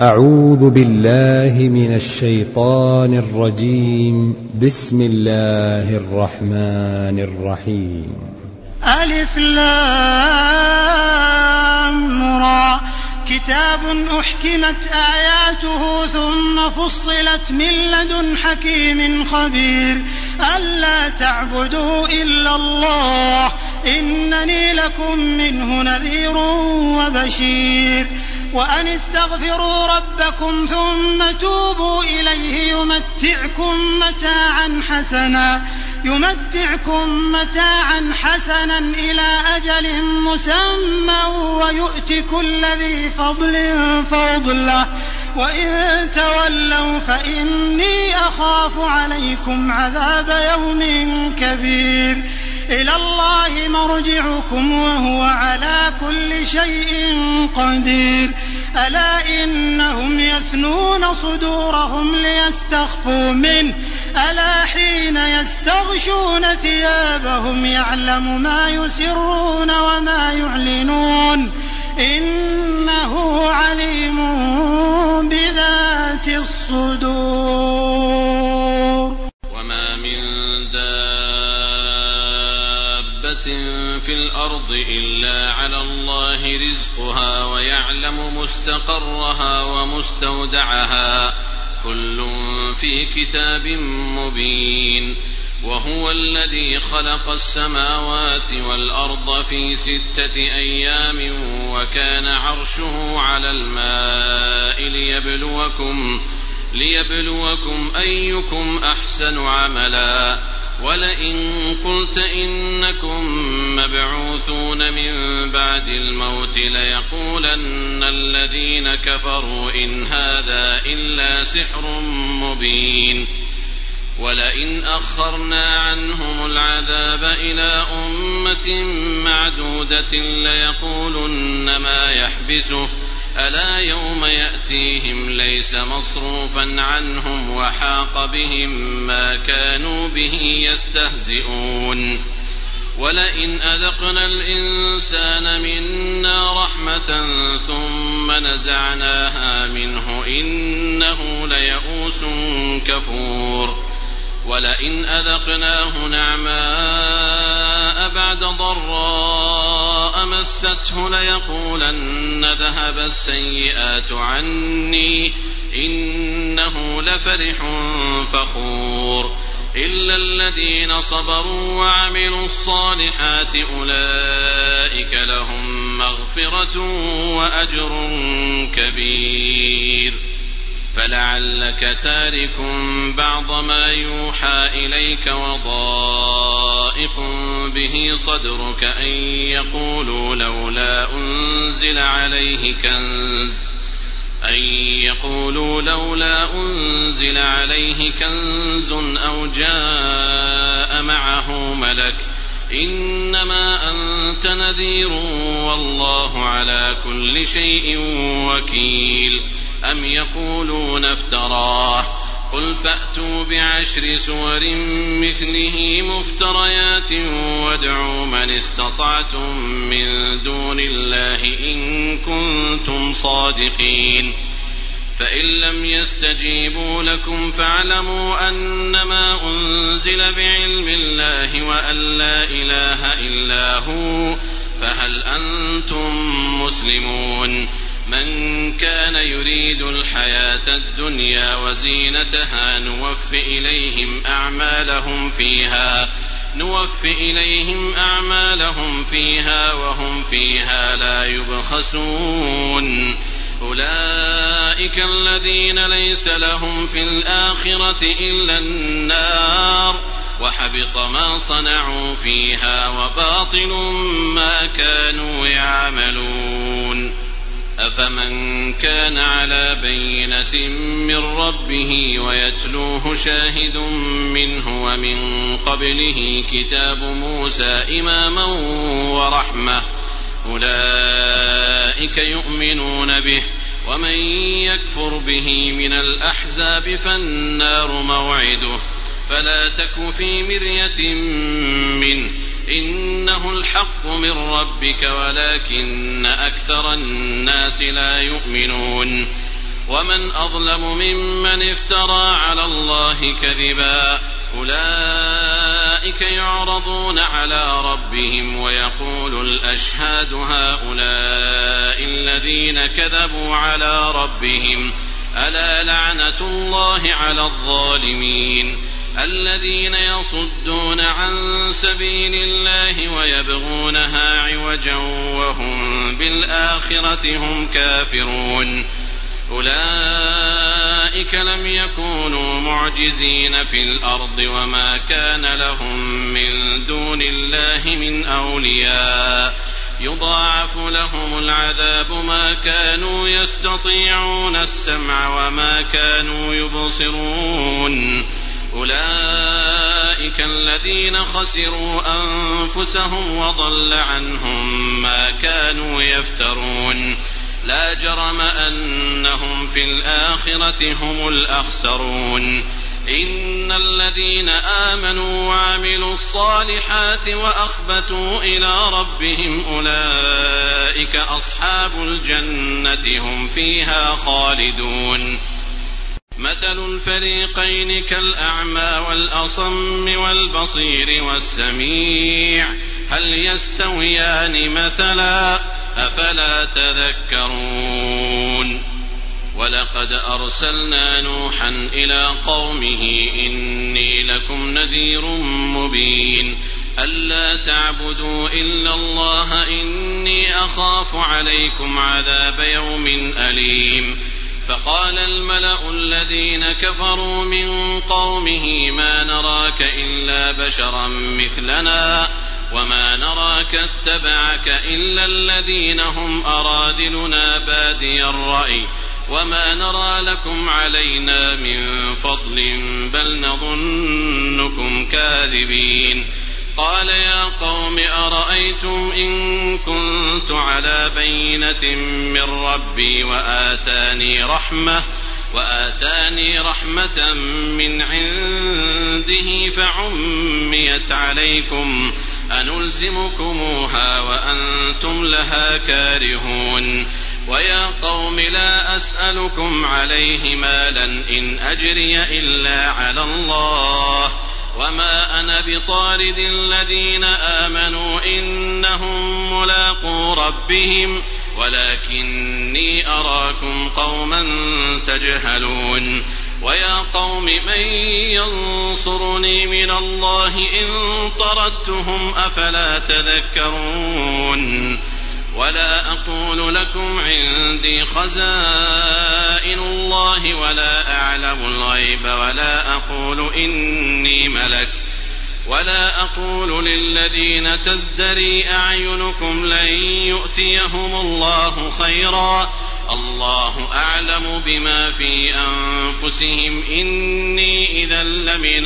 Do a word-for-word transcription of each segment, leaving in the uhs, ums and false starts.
أعوذ بالله من الشيطان الرجيم. بسم الله الرحمن الرحيم. ألف لام را كتاب أحكمت آياته ثم فصلت من لدن حكيم خبير ألا تعبدوا إلا الله إنني لكم منه نذير وبشير وأن استغفروا ربكم ثم توبوا إليه يمتعكم متاعا حسنا يمتعكم متاعا حسنا إلى أجل مسمى ويؤت كل ذي فضل فضله وإن تولوا فإني أخاف عليكم عذاب يوم كبير إلى الله مرجعكم وهو على كل شيء قدير ألا إنهم يثنون صدورهم ليستخفوا منه ألا حين يستغشون ثيابهم يعلم ما يسرون وما يعلنون إنه عليم بذات الصدور. وما من دابة في الأرض إلا على الله رزقها ويعلم مستقرها ومستودعها كل في كتاب مبين. وهو الذي خلق السماوات والأرض في ستة أيام وكان عرشه على الماء ليبلوكم, ليبلوكم أيكم أحسن عملا ولئن قلت إنكم مبعوثون من بعد الموت ليقولن الذين كفروا إن هذا إلا سحر مبين. ولئن أخرنا عنهم العذاب إلى أمة معدودة ليقولن ما يحبسه ألا يوم يأتيهم ليس مصروفا عنهم وحاق بهم ما كانوا به يستهزئون. ولئن أذقنا الإنسان منا رحمة ثم نزعناها منه إنه ليئوس كفور. ولئن أذقناه نعماء بعد ضراء مسته ليقولن ذهب السيئات عني إنه لفرح فخور. إلا الذين صبروا وعملوا الصالحات أولئك لهم مغفرة وأجر كبير. فلعلك تارك بعض ما يوحى إليك وضائق به صدرك أن يقولوا لولا أنزل عليه كنز أن يقولوا لولا أنزل عليه كنز أو جاء معه ملك إنما أنت نذير والله على كل شيء وكيل. أم يقولون افتراه قل فأتوا بعشر سور مثله مفتريات وادعوا من استطعتم من دون الله إن كنتم صادقين. فإن لم يستجيبوا لكم فاعلموا أنما أنزل بعلم الله وأن لا إله إلا هو فهل أنتم مسلمون. من كان يريد الحياة الدنيا وزينتها نوف إليهم أعمالهم فيها نوف إليهم أعمالهم فيها وهم فيها لا يبخسون. أولئك الذين ليس لهم في الآخرة إلا النار وحبط ما صنعوا فيها وباطل ما كانوا يعملون. أفمن كان على بينة من ربه ويتلوه شاهد منه ومن قبله كتاب موسى إماما ورحمة أولئك يؤمنون به. ومن يكفر به من الأحزاب فالنار موعده فلا تك في مرية منه إنه الحق من ربك ولكن أكثر الناس لا يؤمنون. ومن أظلم ممن افترى على الله كذبا أولئك يعرضون على ربهم ويقول الأشهاد هؤلاء الذين كذبوا على ربهم ألا لعنة الله على الظالمين الذين يصدون عن سبيل الله ويبغونها عوجا وهم بالآخرة هم كافرون أولئك لم يكونوا معجزين في الأرض وما كان لهم من دون الله من أولياء يضاعف لهم العذاب ما كانوا يستطيعون السمع وما كانوا يبصرون أولئك الذين خسروا أنفسهم وضل عنهم ما كانوا يفترون لا جرم أنهم في الآخرة هم الأخسرون إن الذين آمنوا وعملوا الصالحات وأخبتوا إلى ربهم أولئك أصحاب الجنة هم فيها خالدون مثل الفريقين كالأعمى والأصم والبصير والسميع هل يستويان مثلا أفلا تذكرون ولقد أرسلنا نوحا إلى قومه إني لكم نذير مبين ألا تعبدوا إلا الله إني أخاف عليكم عذاب يوم أليم فقال الملأ الذين كفروا من قومه ما نراك إلا بشرا مثلنا وما نراك اتبعك إلا الذين هم أراذلنا بادي الرأي وما نرى لكم علينا من فضل بل نظنكم كاذبين قال يا قوم أرأيتم إن كنت على بينة من ربي وآتاني رحمة وآتاني رحمة من عنده فعميت عليكم أنلزمكموها وأنتم لها كارهون ويا قوم لا أسألكم عليه مالا إن أجري إلا على الله وما أنا بطارد الذين آمنوا إنهم ملاقو ربهم ولكني أراكم قوما تجهلون ويا قوم من ينصرني من الله إن طردتهم أفلا تذكرون ولا أقول لكم عندي خزائن الله ولا أعلم الغيب ولا أقول إني ملك ولا أقول للذين تزدري أعينكم لن يؤتيهم الله خيرا الله أعلم بما في أنفسهم إني إذا لمن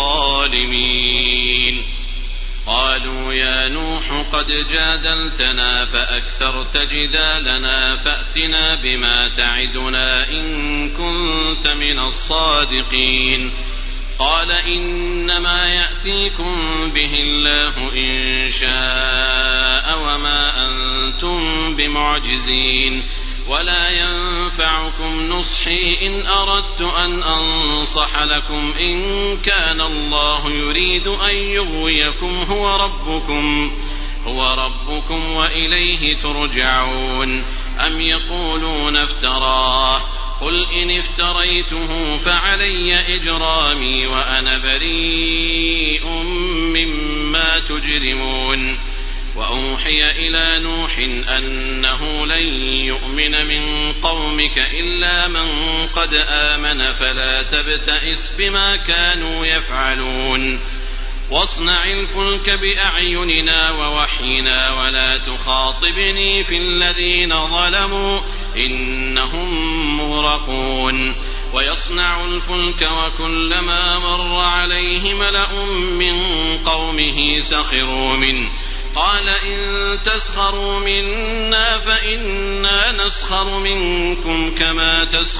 الظالمين قالوا يا نوح قد جادلتنا فأكثرت جدالنا فأتنا بما تعدنا إن كنت من الصادقين قال إنما يأتيكم به الله إن شاء وما أنتم بمعجزين ولا ينفعكم نصحي إن أردت أن أنصح لكم إن كان الله يريد أن يغويكم هو ربكم هو ربكم وإليه ترجعون أم يقولون افتراه قل إن افتريته فعلي إجرامي وأنا بريء مما تجرمون وأوحي إلى نوح أنه لن يؤمن من قومك إلا من قد آمن فلا تبتئس بما كانوا يفعلون واصنع الفلك بأعيننا ووحينا ولا تخاطبني في الذين ظلموا إنهم مغرقون ويصنع الفلك وكلما مر عليه ملأ من قومه سخروا منه قال إن تسخروا منا فإنا نسخر منكم كما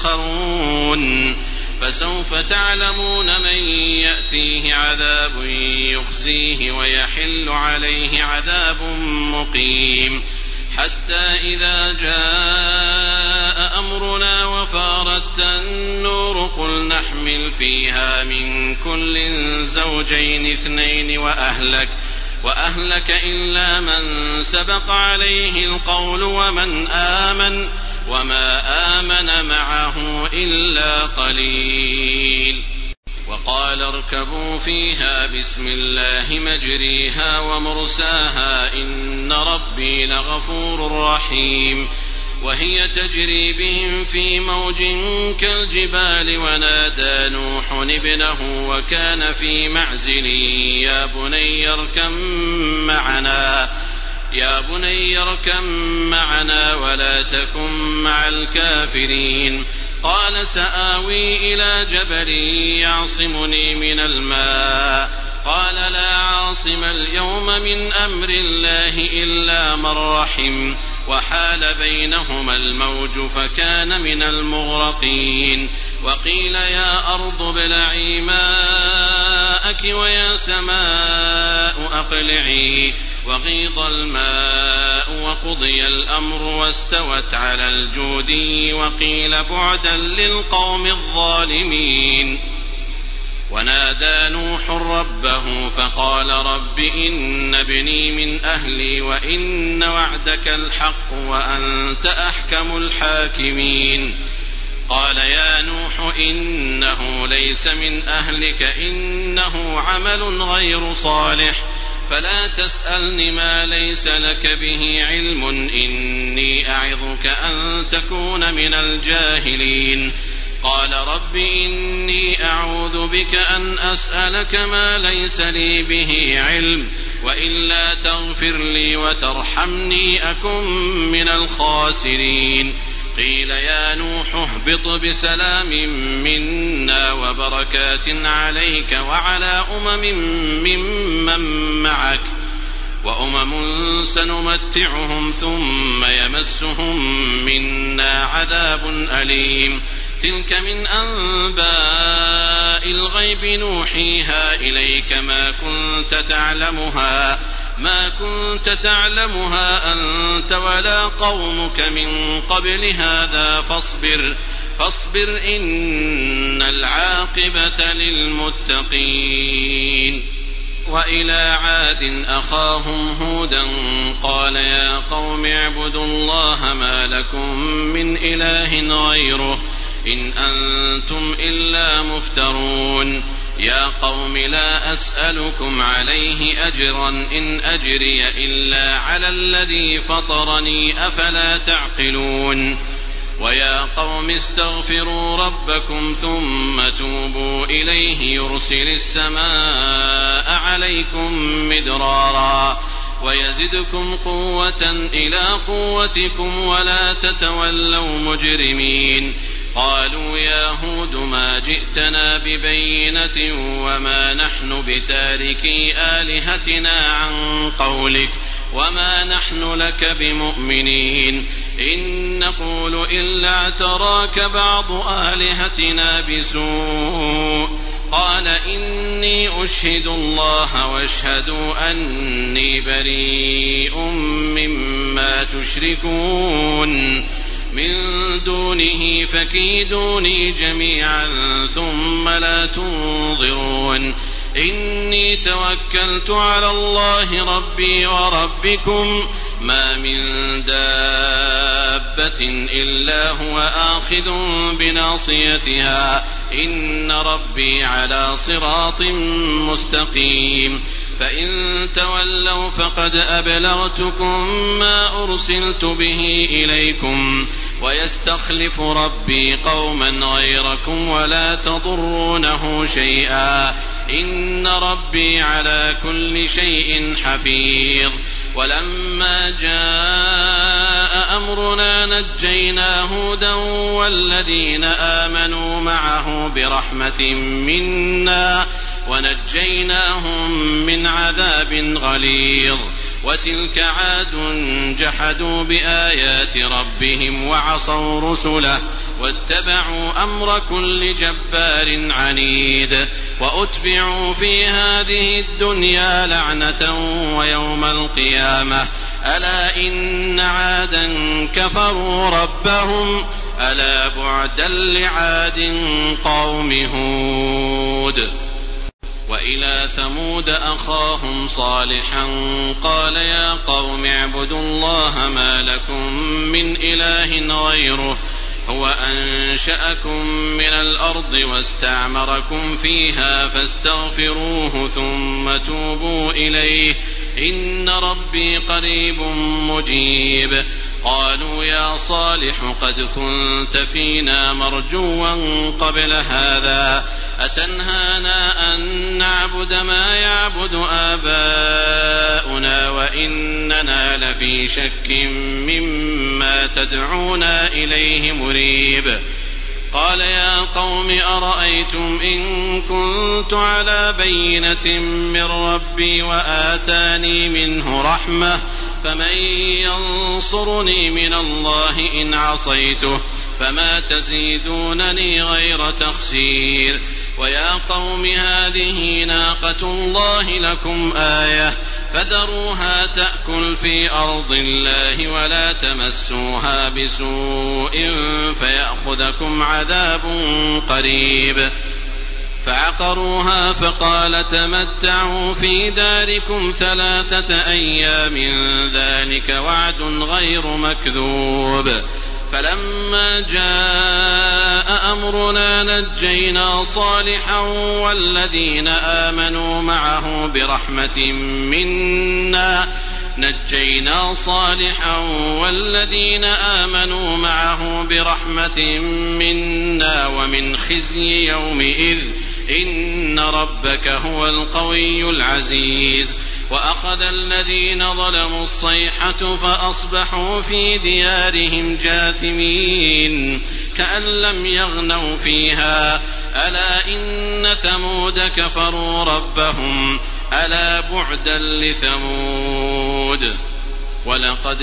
تسخرون فسوف تعلمون من يأتيه عذاب يخزيه ويحل عليه عذاب مقيم حتى إذا جاء أمرنا وفارت النور قل نحمل فيها من كل زوجين اثنين وأهلك وأهلك إلا من سبق عليه القول ومن آمن وما آمن معه إلا قليل. وقال اركبوا فيها بسم الله مجريها ومرساها إن ربي لغفور رحيم. وهي تجري بهم في موج كالجبال ونادى نوح ابنه وكان في معزل يا بني اركب معنا يا بني اركب معنا ولا تكن مع الكافرين. قال سآوي إلى جبل يعصمني من الماء قال لا عاصم اليوم من أمر الله إلا من رحم وحال بينهما الموج فكان من المغرقين. وقيل يا أرض ابلعي ماءك ويا سماء أقلعي وغيض الماء وقضي الأمر واستوت على الجودي وقيل بعدا للقوم الظالمين. ونادى نوح ربه فقال رب إن ابني من أهلي وإن وعدك الحق وأنت أحكم الحاكمين. قال يا نوح إنه ليس من أهلك إنه عمل غير صالح فلا تسألني ما ليس لك به علم إني أعظك أن تكون من الجاهلين. قال رب إني أعوذ بك أن أسألك ما ليس لي به علم وإلا تغفر لي وترحمني أكن من الخاسرين. قيل يا نوح اهبط بسلام منا وبركات عليك وعلى أمم ممن معك وأمم سنمتعهم ثم يمسهم منا عذاب أليم. تلك من أنباء الغيب نوحيها إليك ما كنت تعلمها ما كنت تعلمها أنت ولا قومك من قبل هذا فاصبر فاصبر إن العاقبة للمتقين. وإلى عاد أخاهم هودا قال يا قوم اعبدوا الله ما لكم من إله غيره إن أنتم إلا مفترون. يا قوم لا أسألكم عليه أجرا إن أجري إلا على الذي فطرني أفلا تعقلون. ويا قوم استغفروا ربكم ثم توبوا إليه يرسل السماء عليكم مدرارا ويزدكم قوة إلى قوتكم ولا تتولوا مجرمين. قالوا يا هود ما جئتنا ببينة وما نحن بتاركي آلهتنا عن قولك وما نحن لك بمؤمنين إن نقول إلا اعتراك بعض آلهتنا بسوء. قال إني أشهد الله واشهدوا أني بريء مما تشركون من دونه فكيدوني جميعا ثم لا تنظرون. إني توكلت على الله ربي وربكم ما من دابة إلا هو آخذ بناصيتها إن ربي على صراط مستقيم. فإن تولوا فقد أبلغتكم ما أرسلت به إليكم ويستخلف ربي قوما غيركم ولا تضرونه شيئا إن ربي على كل شيء حفيظ. ولما جاء أمرنا نجينا هودا والذين آمنوا معه برحمة منا ونجيناهم من عذاب غليظ. وتلك عاد جحدوا بآيات ربهم وعصوا رسله واتبعوا أمر كل جبار عنيد. وأتبعوا في هذه الدنيا لعنة ويوم القيامة ألا إن عادا كفروا ربهم ألا بعدا لعاد قوم هود. وإلى ثمود أخاهم صالحا قال يا قوم اعبدوا الله ما لكم من إله غيره هو أنشأكم من الأرض واستعمركم فيها فاستغفروه ثم توبوا إليه إن ربي قريب مجيب. قالوا يا صالح قد كنت فينا مرجوا قبل هذا أتنهانا أن نعبد ما يعبد آباؤنا وإننا لفي شك مما تدعونا إليه مريب. قال يا قوم أرأيتم إن كنت على بينة من ربي وآتاني منه رحمة فمن ينصرني من الله إن عصيته فما تزيدونني غير تخسير. ويا قوم هذه ناقة الله لكم آية فذروها تأكل في أرض الله ولا تمسوها بسوء فيأخذكم عذاب قريب. فعقروها فقال تمتعوا في داركم ثلاثة أيام ذلك وعد غير مكذوب. فلما جاء أمرنا نجينا صالحا والذين آمنوا معه برحمة منا نجينا صالحا والذين آمنوا معه برحمة منا ومن خزي يومئذ إن ربك هو القوي العزيز. وأخذ الذين ظلموا الصيحة فأصبحوا في ديارهم جاثمين كأن لم يغنوا فيها ألا إن ثمود كفروا ربهم ألا بعدا لثمود. ولقد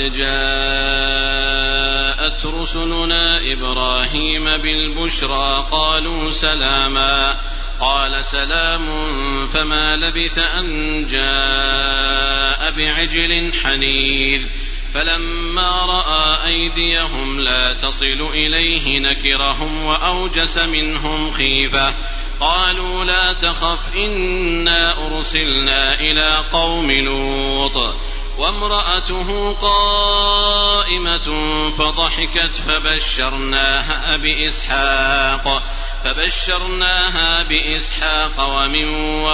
جاءت رسلنا إبراهيم بالبشرى قالوا سلاما قال سلام فما لبث أن جاء بعجل حنيذ. فلما رأى أيديهم لا تصل إليه نكرهم وأوجس منهم خيفة قالوا لا تخف إنا أرسلنا إلى قوم لوط وامرأته قائمة فضحكت فبشرناها بإسحاق فبشرناها بإسحاق ومن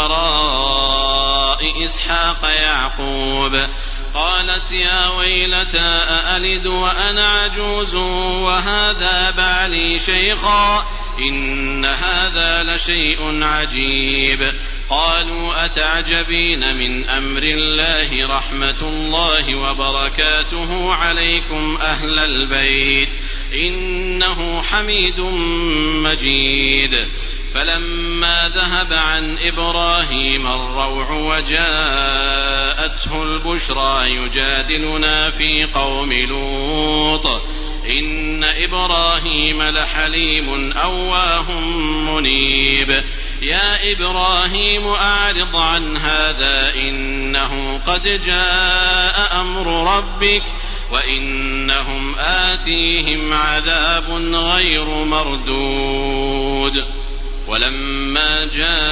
وراء إسحاق يعقوب. قالت يا ويلتى أألد وأنا عجوز وهذا بعلي شيخا إن هذا لشيء عجيب. قالوا أتعجبين من أمر الله رحمة الله وبركاته عليكم أهل البيت إنه حميد مجيد. فلما ذهب عن إبراهيم الروع وجاءته البشرى يجادلنا في قوم لوط إن إبراهيم لحليم أواه منيب. يا إبراهيم أعرض عن هذا إنه قد جاء أمر ربك وإنهم آتيهم عذاب غير مردود. ولما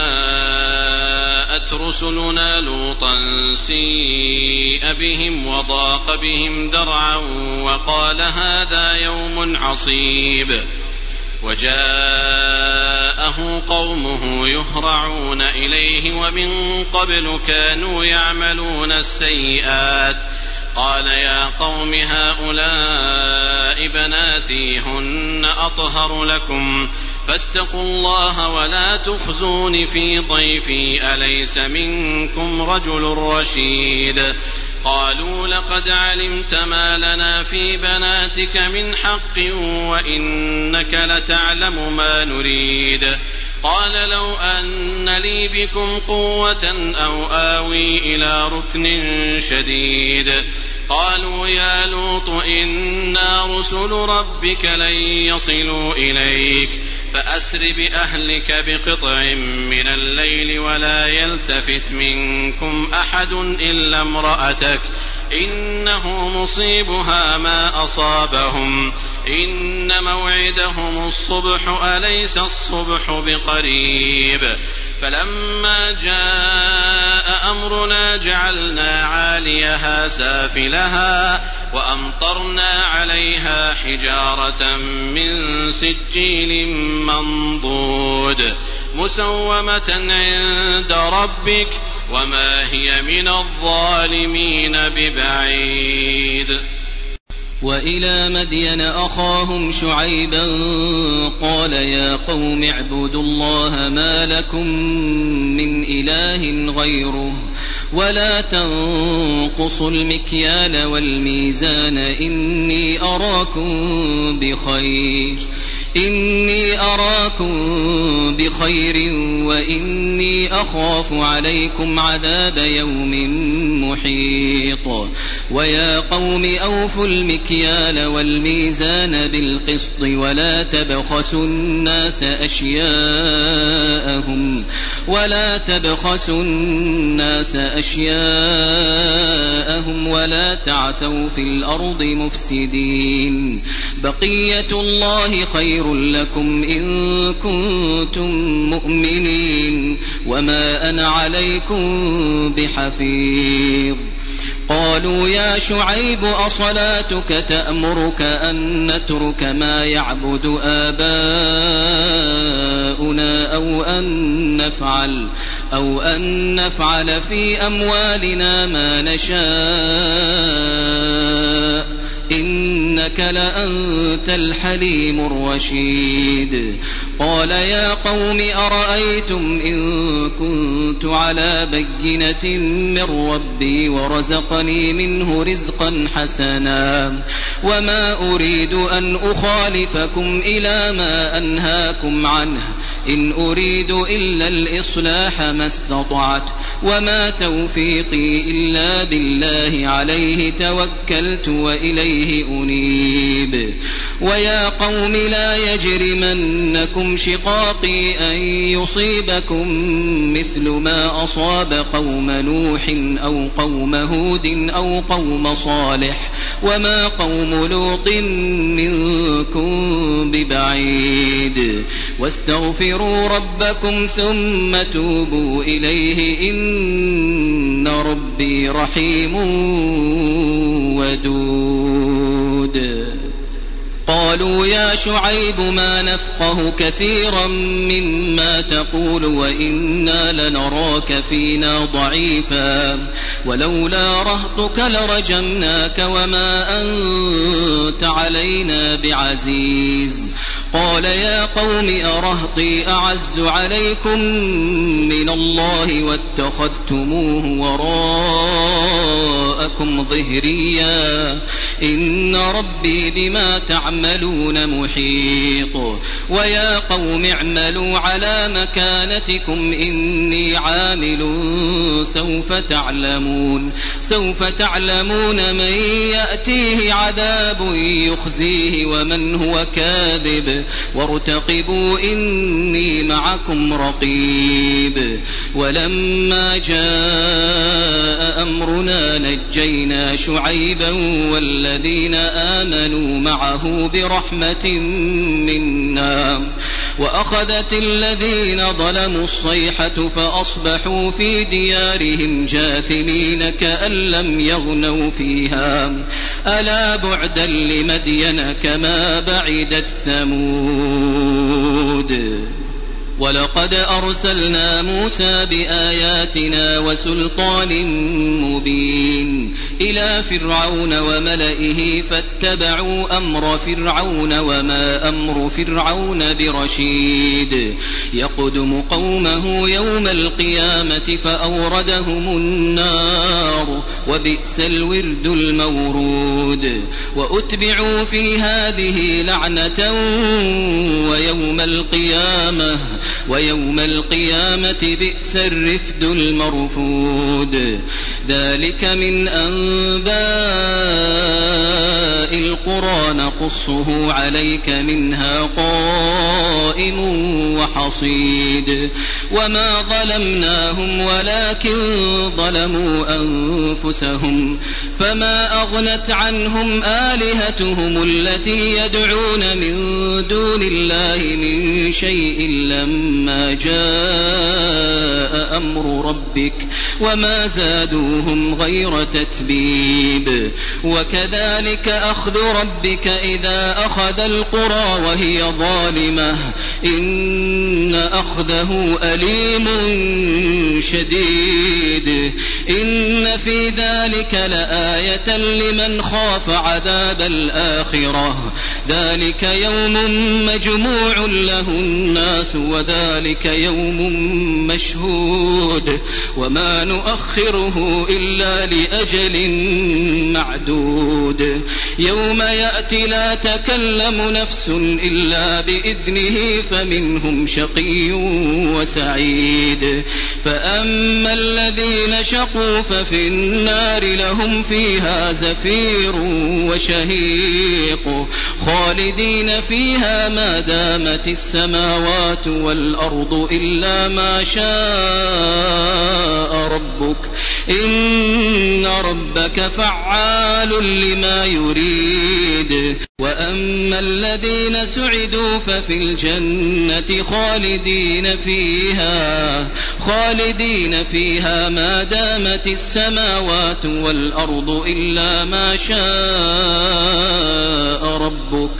جاءت رسلنا لوطا سيء بهم وضاق بهم ذرعا وقال هذا يوم عصيب. وجاءه قومه يهرعون إليه ومن قبل كانوا يعملون السيئات قال يا قوم هؤلاء بناتي هن أطهر لكم فاتقوا الله ولا تخزون في ضيفي أليس منكم رجل رشيد. قالوا لقد علمت ما لنا في بناتك من حق وإنك لتعلم ما نريد. قال لو أن لي بكم قوة أو آوي إلى ركن شديد. قالوا يا لوط إنا رسل ربك لن يصلوا إليك فأسر بأهلك بقطع من الليل ولا يلتفت منكم أحد إلا امرأتك إنه مصيبها ما أصابهم إن موعدهم الصبح أليس الصبح بقريب فلما جاء أمرنا جعلنا عاليها سافلها وأمطرنا عليها حجارة من سجيل منضود مسومة عند ربك وما هي من الظالمين ببعيد. وإلى مدين أخاهم شعيبا قال يا قوم اعبدوا الله ما لكم من إله غيره ولا تنقصوا المكيال والميزان إني أراكم بخير إني أراكم بخير وإني أخاف عليكم عذاب يوم محيط. ويا قوم أوفوا المكيال والميزان بالقسط ولا تبخسوا الناس أشياءهم ولا تبخسوا الناس أشياءهم ولا تعثوا في الأرض مفسدين. بقية الله خير لكم إن كنتم مؤمنين وما أنا عليكم بحفيظ. قالوا يا شعيب أصلاتك تأمرك أن نترك ما يعبد آباؤنا أو أن نفعل أو أن نفعل في أموالنا ما نشاء إنك لأنت الحليم الرشيد. قال يا قوم أرأيتم إن كنت على بينة من ربي ورزقني منه رزقا حسنا وما أريد أن أخالفكم إلى ما أنهاكم عنه إن أريد إلا الإصلاح ما استطعت وما توفيقي إلا بالله عليه توكلت وإليه أنيب. ويا قوم لا يجرمنكم شقاقي أن يصيبكم مثل ما أصاب قوم نوح أو قوم هود أو قوم صالح وما قوم لوط منكم ببعيد. واستغفروا ربكم ثم توبوا إليه إن ربي رحيم ودود. قالوا يا شعيب ما نفقه كثيرا مما تقول وإنا لنراك فينا ضعيفا ولولا رهطك لرجمناك وما أنت علينا بعزيز. قال يا قوم أرهطي أعز عليكم من الله واتخذتموه وراءكم ظهريا إن ربي بما تعملون محيط. ويا قوم اعملوا على مكانتكم إني عامل سوف تعلمون سوف تعلمون من يأتيه عذاب يخزيه ومن هو كاذب وارتقبوا إني معكم رقيب. ولما جاء أمرنا نجينا شعيبا والذين آمنوا معه برحمة منا وأخذت الذين ظلموا الصيحة فأصبحوا في ديارهم جاثمين كأن لم يغنوا فيها ألا بعدا لمدين كما بعدت ثمود. ولقد أرسلنا موسى بآياتنا وسلطان مبين إلى فرعون وملئه فاتبعوا أمر فرعون وما أمر فرعون برشيد. يقدم قومه يوم القيامة فأوردهم النار وبئس الورد المورود. وأتبعوا في هذه لعنة ويوم القيامة ويوم القيامة بئس الرفد المرفود. ذلك من أنباء القرى القرى نقصه عليك منها قائم وحصيد وما ظلمناهم ولكن ظلموا أنفسهم فما أغنت عنهم آلهتهم التي يدعون من دون الله من شيء لما جاء أمر ربك وما زادوهم غير تتبيب وكذلك أخذ ربك إذا أخذ القرى وهي ظالمة إن أخذه أليم شديد إن في ذلك لآية لمن خاف عذاب الآخرة ذلك يوم مجموع له الناس وذلك يوم مشهود وما نؤخره إلا لأجل معدود يوم يأتي لا تكلم نفس إلا بإذنه فمنهم شقي وسعيد فأما الذين شقوا ففي النار لهم فيها زفير وشهيق خالدين فيها ما دامت السماوات والأرض إلا ما شاء ربك إن ربك فعال لما يريد وأما الذين سعدوا ففي الجنة خالدين فيها خالدين فيها ما دامت السماوات والأرض إلا ما شاء ربك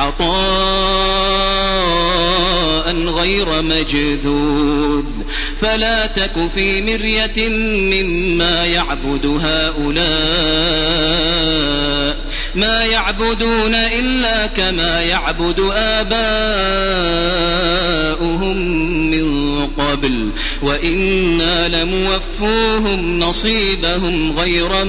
عطاء غير مجذوذ فلا تك في مرية مما يعبد هؤلاء ما يعبدون إلا كما يعبد آباؤهم من قبل وإنا لموفوهم نصيبهم غير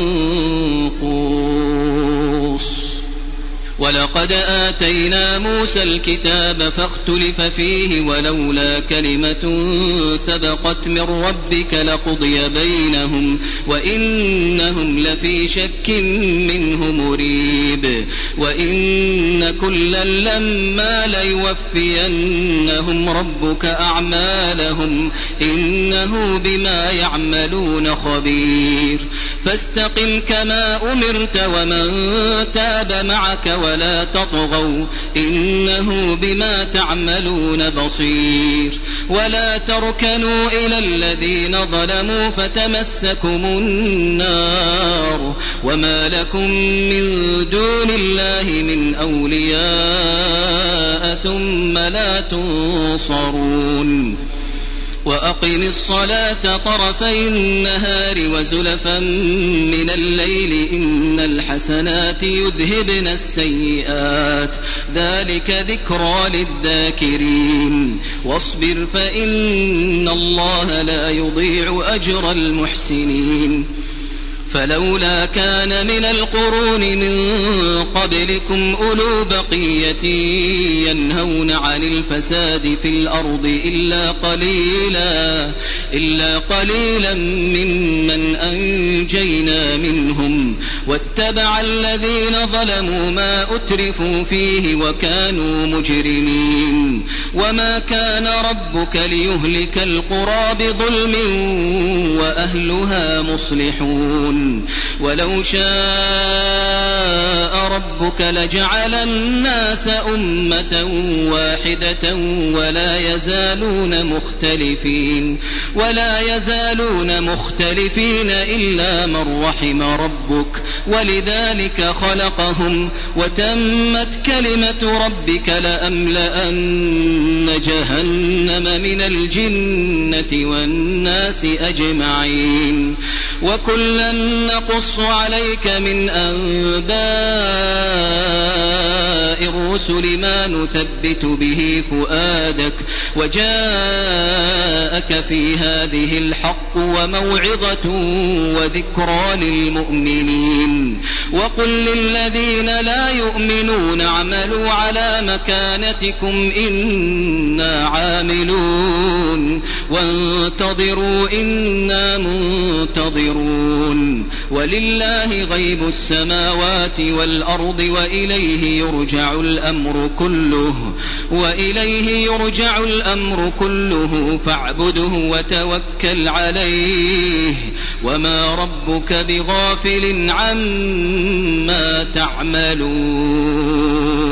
منقوص ولقد آتينا موسى الكتاب فاختلف فيه ولولا كلمة سبقت من ربك لقضي بينهم وإنهم لفي شك منه مريب وإن كلا لما ليوفينهم ربك أعمالهم إنه بما يعملون خبير فاستقم كما أمرت ومن تاب معك ولا تطغوا إنه بما تعملون بصير ولا تركنوا إلى الذين ظلموا فتمسكم النار وما لكم من دون الله من أولياء ثم لا تنصرون وأقم الصلاة طرفي النهار وزلفا من الليل إن الحسنات يذهبن السيئات ذلك ذكرى للذاكرين واصبر فإن الله لا يضيع أجر المحسنين فلولا كان من القرون من قبلكم أولو بقية ينهون عن الفساد في الأرض إلا قليلا إلا قليلا ممن أنجينا منهم واتبع الذين ظلموا ما أترفوا فيه وكانوا مجرمين وما كان ربك ليهلك القرى بظلم وأهلها مصلحون ولو شاء ربك لجعل الناس أمة واحدة ولا يزالون مختلفين ولا يزالون مختلفين إلا من رحم ربك ولذلك خلقهم وتمت كلمة ربك لأملأن جهنم من الجنة والناس أجمعين وكلا نقص عليك من أنباء الرسل ما نثبت به فؤادك وجاءك في هذه الحق وموعظة وذكرى للمؤمنين وقل للذين لا يؤمنون اعملوا على مكانتكم إنا عاملون وانتظروا إنا منتظرون ولله غيب السماوات والأرض وإليه يرجع الأمر كله وإليه يرجع الأمر كله فاعبده وتوكل عليه وما ربك بغافل عما تعملون.